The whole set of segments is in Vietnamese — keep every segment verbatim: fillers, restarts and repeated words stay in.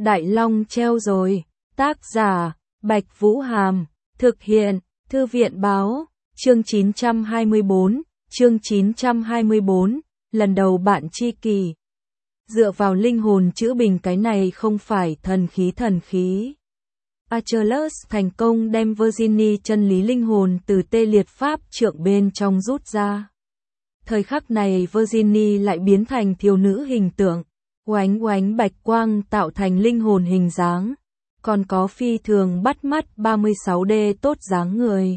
Đại Long treo rồi. Tác giả, Bạch Vũ Hàm. Thực hiện, Thư viện Báo. Chương chín trăm hai mươi tư, chương chín trăm hai mươi tư, lần đầu bạn tri kỷ. Dựa vào linh hồn chữ bình, cái này không phải thần khí thần khí. Achilles thành công đem Virginie chân lý linh hồn từ tê liệt pháp trượng bên trong rút ra. Thời khắc này Virginie lại biến thành thiếu nữ hình tượng, oánh oánh bạch quang tạo thành linh hồn hình dáng, còn có phi thường bắt mắt ba mươi sáu D tốt dáng người.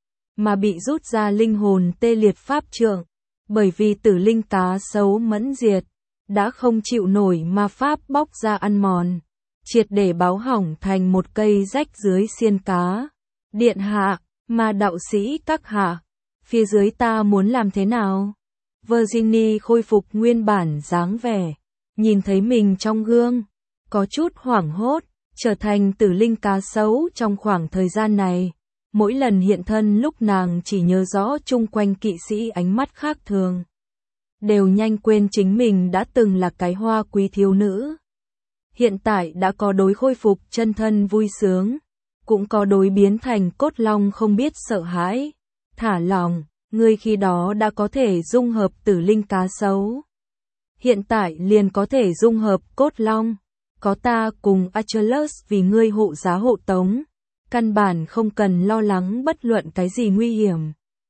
Mà bị rút ra linh hồn tê liệt pháp trượng, bởi vì tử linh cá sấu mẫn diệt, đã không chịu nổi ma pháp bóc ra ăn mòn, triệt để báo hỏng thành một cây rách dưới xiên cá. Điện hạ, ma đạo sĩ các hạ, phía dưới ta muốn làm thế nào? Virginie khôi phục nguyên bản dáng vẻ, nhìn thấy mình trong gương, có chút hoảng hốt, trở thành tử linh cá sấu trong khoảng thời gian này. Mỗi lần hiện thân lúc nàng chỉ nhớ rõ chung quanh kỵ sĩ ánh mắt khác thường, đều nhanh quên chính mình đã từng là cái hoa quý thiếu nữ. Hiện tại đã có đối khôi phục chân thân vui sướng, cũng có đối biến thành cốt long không biết sợ hãi. Thả lòng, ngươi khi đó đã có thể dung hợp tử linh cá sấu. Hiện tại liền có thể dung hợp cốt long, có ta cùng Achilles vì ngươi hộ giá hộ tống. Căn bản không cần lo lắng bất luận cái gì nguy hiểm.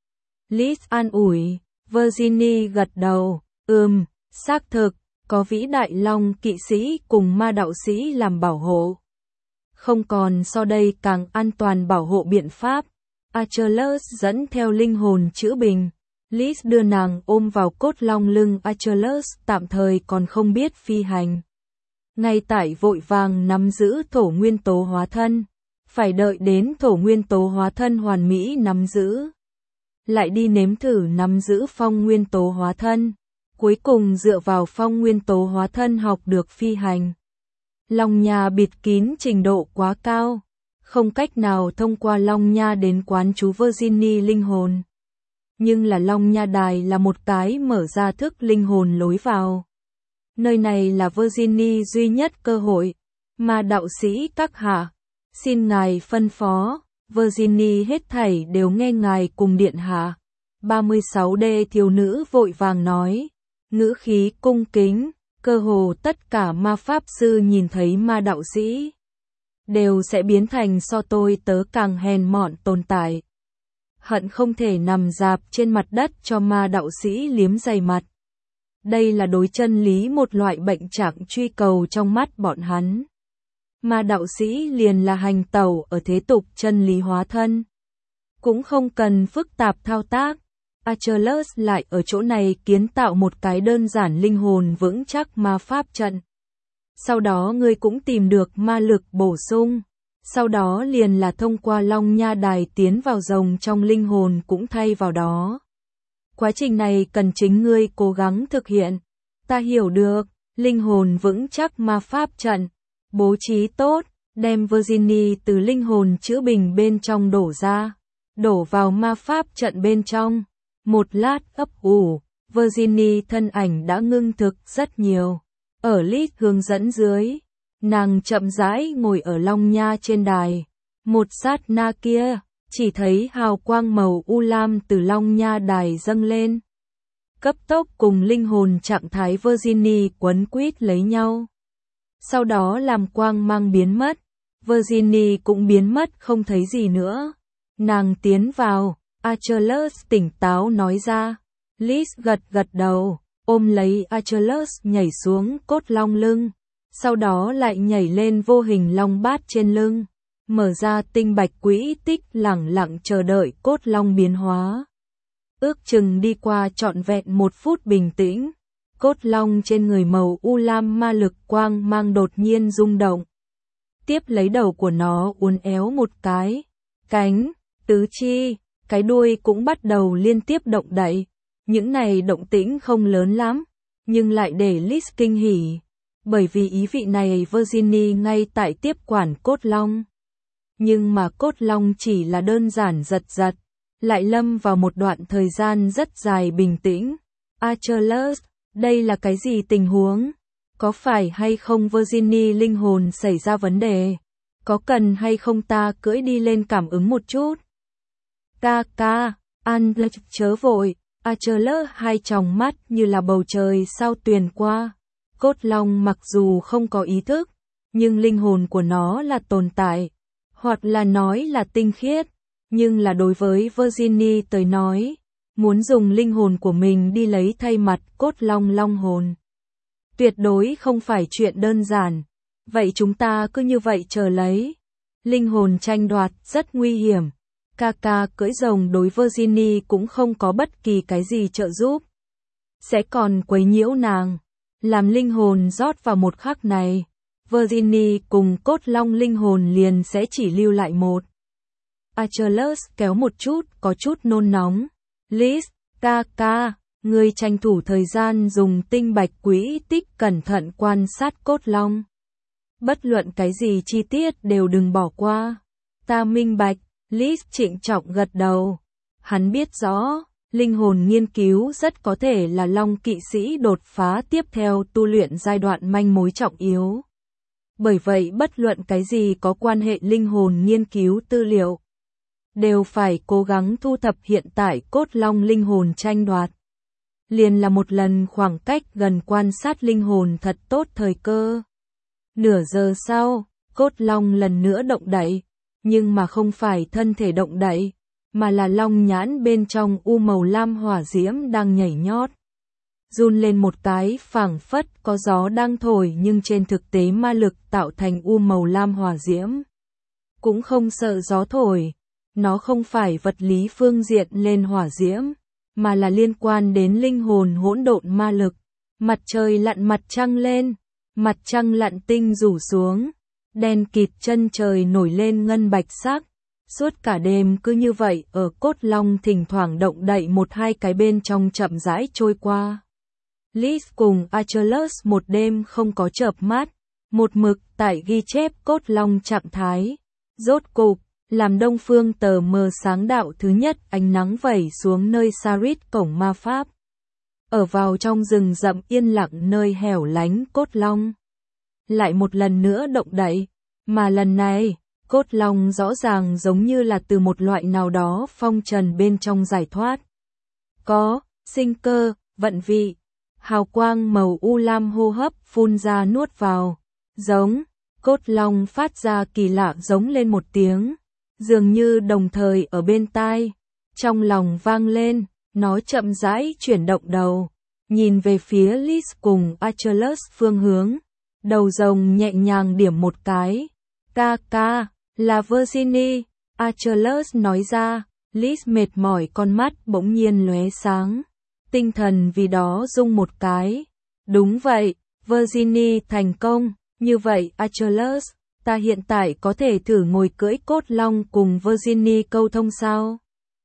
Liz an ủi, Virginie gật đầu, ừm, xác thực, có vĩ đại long kỵ sĩ cùng ma đạo sĩ làm bảo hộ. Không còn so đây càng an toàn bảo hộ biện pháp. Achilles dẫn theo linh hồn chữ bình, Liz đưa nàng ôm vào cốt long lưng. Achilles tạm thời còn không biết phi hành, ngay tại vội vàng nắm giữ thổ nguyên tố hóa thân. Phải đợi đến thổ nguyên tố hóa thân hoàn mỹ nắm giữ, lại đi nếm thử nắm giữ phong nguyên tố hóa thân, cuối cùng dựa vào phong nguyên tố hóa thân học được phi hành. Long nha bịt kín trình độ quá cao, không cách nào thông qua long nha đến quán chú Virginie linh hồn. Nhưng là long nha đài là một cái mở ra thức linh hồn lối vào. Nơi này là Virginie duy nhất cơ hội. Ma đạo sĩ các hạ, xin ngài phân phó. Virginie hết thảy đều nghe ngài cùng điện hạ. ba mươi sáu D thiếu nữ vội vàng nói, ngữ khí cung kính. Cơ hồ tất cả ma pháp sư nhìn thấy ma đạo sĩ đều sẽ biến thành so tôi tớ càng hèn mọn tồn tại, hận không thể nằm rạp trên mặt đất cho ma đạo sĩ liếm dày mặt. Đây là đối chân lý một loại bệnh trạng truy cầu trong mắt bọn hắn. Ma đạo sĩ liền là hành tẩu ở thế tục chân lý hóa thân, cũng không cần phức tạp thao tác. Achilles lại ở chỗ này kiến tạo một cái đơn giản linh hồn vững chắc ma pháp trận. Sau đó ngươi cũng tìm được ma lực bổ sung, sau đó liền là thông qua long nha đài tiến vào rồng trong linh hồn cũng thay vào đó. Quá trình này cần chính ngươi cố gắng thực hiện. Ta hiểu được, linh hồn vững chắc ma pháp trận, bố trí tốt, đem Virginie từ linh hồn chữ bình bên trong đổ ra, đổ vào ma pháp trận bên trong. Một lát ấp ủ, Virginie thân ảnh đã ngưng thực rất nhiều. Ở Liz hướng dẫn dưới, nàng chậm rãi ngồi ở long nha trên đài. Một sát na kia, chỉ thấy hào quang màu u lam từ long nha đài dâng lên, cấp tốc cùng linh hồn trạng thái Virginie quấn quýt lấy nhau. Sau đó làm quang mang biến mất, Virginie cũng biến mất không thấy gì nữa. Nàng tiến vào, Achilles tỉnh táo nói ra. Liz gật gật đầu, ôm lấy Achilles nhảy xuống cốt long lưng, sau đó lại nhảy lên vô hình long bát trên lưng, mở ra tinh bạch quỹ tích lẳng lặng chờ đợi cốt long biến hóa. Ước chừng đi qua trọn vẹn một phút bình tĩnh, cốt long trên người màu u lam ma lực quang mang đột nhiên rung động. Tiếp lấy đầu của nó uốn éo một cái, cánh, tứ chi, cái đuôi cũng bắt đầu liên tiếp động đậy. Những này động tĩnh không lớn lắm, nhưng lại để Liz kinh hỉ, bởi vì ý vị này Virginie ngay tại tiếp quản cốt long. Nhưng mà cốt long chỉ là đơn giản giật giật, lại lâm vào một đoạn thời gian rất dài bình tĩnh. Achilles, đây là cái gì tình huống? Có phải hay không Virginie linh hồn xảy ra vấn đề? Có cần hay không ta cưỡi đi lên cảm ứng một chút? Ca ca, An chớ vội, Achilles hai tròng mắt như là bầu trời sao tuyền qua. Cốt long mặc dù không có ý thức, nhưng linh hồn của nó là tồn tại, hoặc là nói là tinh khiết, nhưng là đối với Virginie tới nói, muốn dùng linh hồn của mình đi lấy thay mặt cốt long long hồn. Tuyệt đối không phải chuyện đơn giản, vậy chúng ta cứ như vậy chờ lấy. Linh hồn tranh đoạt rất nguy hiểm, ca ca cưỡi rồng đối Virginie cũng không có bất kỳ cái gì trợ giúp. Sẽ còn quấy nhiễu nàng, làm linh hồn rót vào một khắc này. Virginie cùng cốt long linh hồn liền sẽ chỉ lưu lại một. Achilles kéo một chút, có chút nôn nóng. Liz, ca ca, ngươi tranh thủ thời gian dùng tinh bạch quỹ tích cẩn thận quan sát cốt long. Bất luận cái gì chi tiết đều đừng bỏ qua. Ta minh bạch, Liz trịnh trọng gật đầu. Hắn biết rõ, linh hồn nghiên cứu rất có thể là long kỵ sĩ đột phá tiếp theo tu luyện giai đoạn manh mối trọng yếu. Bởi vậy bất luận cái gì có quan hệ linh hồn nghiên cứu tư liệu, đều phải cố gắng thu thập hiện tại cốt long linh hồn tranh đoạt. Liền là một lần khoảng cách gần quan sát linh hồn thật tốt thời cơ. Nửa giờ sau, cốt long lần nữa động đậy, nhưng mà không phải thân thể động đậy, mà là long nhãn bên trong u màu lam hỏa diễm đang nhảy nhót. Run lên một cái phảng phất có gió đang thổi nhưng trên thực tế ma lực tạo thành u màu lam hỏa diễm. Cũng không sợ gió thổi, nó không phải vật lý phương diện lên hỏa diễm, mà là liên quan đến linh hồn hỗn độn ma lực. Mặt trời lặn mặt trăng lên, mặt trăng lặn tinh rủ xuống, đen kịt chân trời nổi lên ngân bạch sắc. Suốt cả đêm cứ như vậy ở cốt long thỉnh thoảng động đậy một hai cái bên trong chậm rãi trôi qua. Liz cùng Achilles một đêm không có chợp mắt, một mực tại ghi chép cốt long trạng thái. Rốt cục, làm đông phương tờ mờ sáng đạo thứ nhất ánh nắng vẩy xuống nơi Sarit cổng ma pháp. Ở vào trong rừng rậm yên lặng nơi hẻo lánh cốt long. Lại một lần nữa động đậy, mà lần này, cốt long rõ ràng giống như là từ một loại nào đó phong trần bên trong giải thoát. Có, sinh cơ, vận vị, hào quang màu u lam hô hấp phun ra nuốt vào, giống, cốt long phát ra kỳ lạ giống lên một tiếng, dường như đồng thời ở bên tai, trong lòng vang lên, nó chậm rãi chuyển động đầu, nhìn về phía Liz cùng Achilles phương hướng, đầu rồng nhẹ nhàng điểm một cái, ca ca, là Virginie, Achilles nói ra, Liz mệt mỏi con mắt bỗng nhiên lóe sáng. Tinh thần vì đó rung một cái. Đúng vậy, Virginie thành công, như vậy Achilles, ta hiện tại có thể thử ngồi cưỡi cốt long cùng Virginie câu thông sao?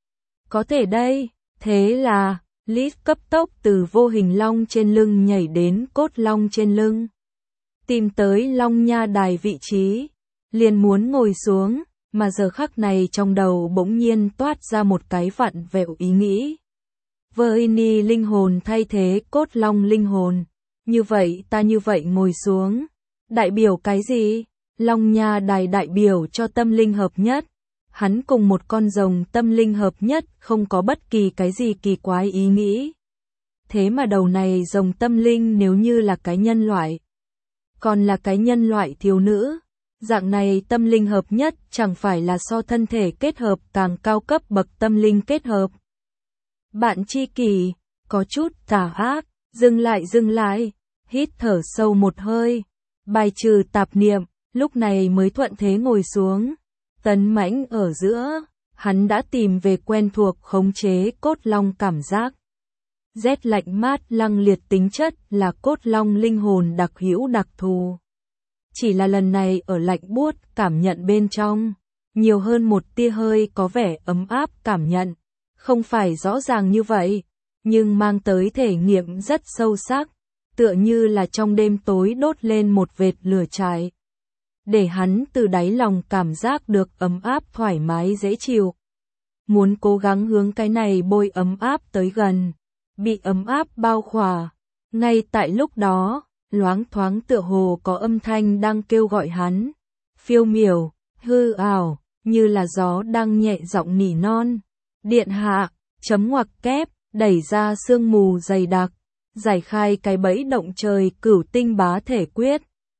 Có thể đây, thế là, Liz cấp tốc từ vô hình long trên lưng nhảy đến cốt long trên lưng. Tìm tới long nha đài vị trí, liền muốn ngồi xuống, mà giờ khắc này trong đầu bỗng nhiên toát ra một cái vặn vẹo ý nghĩ. Virginie linh hồn thay thế cốt long linh hồn. Như vậy ta như vậy ngồi xuống. Đại biểu cái gì? Long nha đài đại biểu cho tâm linh hợp nhất. Hắn cùng một con rồng tâm linh hợp nhất không có bất kỳ cái gì kỳ quái ý nghĩ. Thế mà đầu này rồng tâm linh nếu như là cái nhân loại. Còn là cái nhân loại thiếu nữ. Dạng này tâm linh hợp nhất chẳng phải là so thân thể kết hợp càng cao cấp bậc tâm linh kết hợp. Bạn tri kỷ, có chút tà ác, dừng lại dừng lại, hít thở sâu một hơi, bài trừ tạp niệm, lúc này mới thuận thế ngồi xuống. Tấn mãnh ở giữa, hắn đã tìm về quen thuộc khống chế cốt long cảm giác. Rét lạnh mát lăng liệt tính chất là cốt long linh hồn đặc hữu đặc thù. Chỉ là lần này ở lạnh buốt cảm nhận bên trong, nhiều hơn một tia hơi có vẻ ấm áp cảm nhận. Không phải rõ ràng như vậy, nhưng mang tới thể nghiệm rất sâu sắc, tựa như là trong đêm tối đốt lên một vệt lửa cháy. Để hắn từ đáy lòng cảm giác được ấm áp thoải mái dễ chịu. Muốn cố gắng hướng cái này bôi ấm áp tới gần, bị ấm áp bao khỏa. Ngay tại lúc đó, loáng thoáng tựa hồ có âm thanh đang kêu gọi hắn. Phiêu miểu, hư ảo, như là gió đang nhẹ giọng nỉ non. Điện hạ, chấm ngoặc kép, đẩy ra sương mù dày đặc, giải khai cái bẫy động trời cửu tinh bá thể quyết.